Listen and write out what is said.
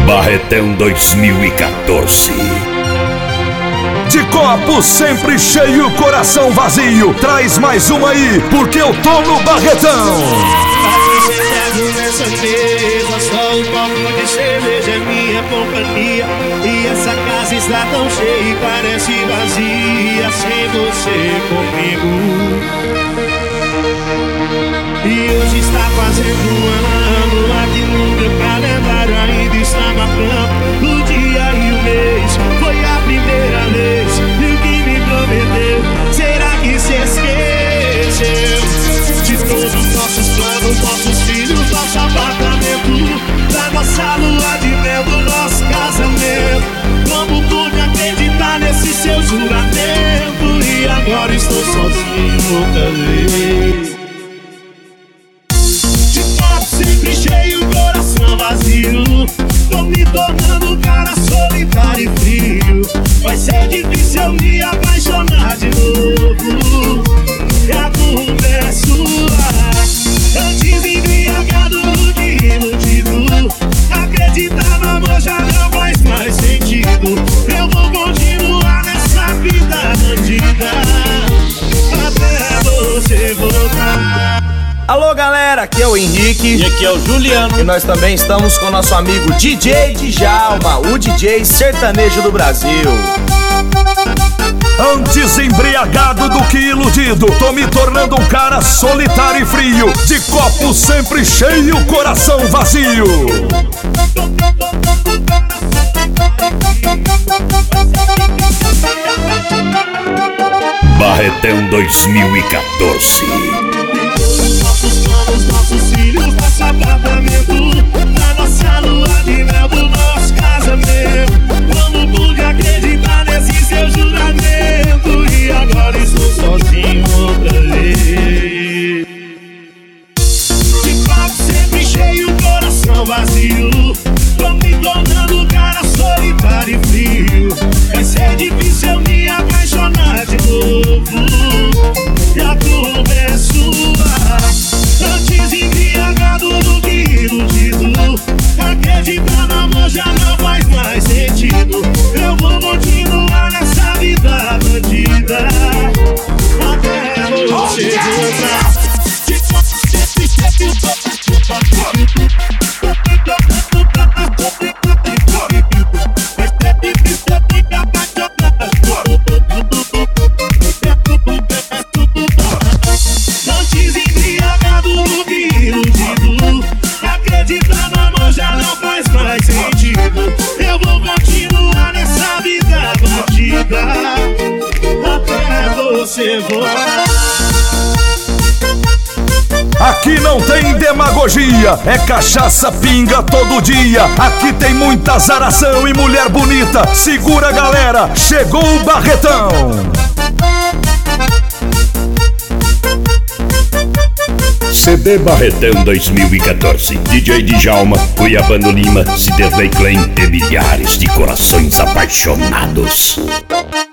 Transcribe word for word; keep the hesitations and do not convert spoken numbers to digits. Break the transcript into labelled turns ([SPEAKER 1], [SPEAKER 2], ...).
[SPEAKER 1] Barretão dois mil e quatorze.
[SPEAKER 2] De copo sempre cheio, coração vazio. Traz mais uma aí, porque eu tô no Barretão.
[SPEAKER 3] Aqui sentado nessa mesa, só um copo de cerveja é minha companhia. E essa casa está tão cheia e parece vazia sem você comigo. E hoje está fazendo um ano, aqui no meu calendário ainda está marcando o dia e o mês. Foi a primeira vez e o que me prometeu, será que se esqueceu? De todos os nossos planos, nossos filhos, nosso apartamento, da nossa lua de mel, do nosso casamento. Como pude acreditar nesse seu juramento? E agora estou sozinho outra vez. Sempre cheio, coração vazio. Tô me tornando um cara solitário e frio. Vai ser difícil eu me apaixonar de novo. E a culpa é sua. Antes embriagado do que iludido. Acreditar no amor já não faz mais sentido. Eu vou continuar nessa vida bandida até você voltar.
[SPEAKER 4] Alô galera, aqui é o Henrique
[SPEAKER 5] e aqui é o Juliano.
[SPEAKER 4] E nós também estamos com o nosso amigo D J Djalma, o D J sertanejo do Brasil.
[SPEAKER 2] Antes embriagado do que iludido, tô me tornando um cara solitário e frio. De copo sempre cheio, coração vazio.
[SPEAKER 1] Barretão dois mil e quatorze.
[SPEAKER 3] Nossos planos, nossos filhos, nosso apartamento, da nossa lua de mel, do nosso casamento. Como pude acreditar nesse seu juramento? E agora estou sozinho outra vez. De papo sempre cheio, coração vazio. Tô me tornando um cara solitário e frio. Vai ser difícil eu me apaixonar de novo. E a culpa é sua. Antes embriagado do que iludido. Acreditar no amor já não faz mais sentido. Eu vou continuar nessa vida bandida até você voltar. Antes embriagado do que iludido. Acreditar no amor já não faz mais sentido. Eu vou continuar nessa vida bandida até você voltar.
[SPEAKER 2] Aqui não tem demagogia, é cachaça, pinga todo dia. Aqui tem muita azaração e mulher bonita. Segura galera, chegou o Barretão.
[SPEAKER 1] C D Barretão dois mil e quatorze. D J Djalma, Cuiabano Lima, Ciderley Klein e milhares de corações apaixonados.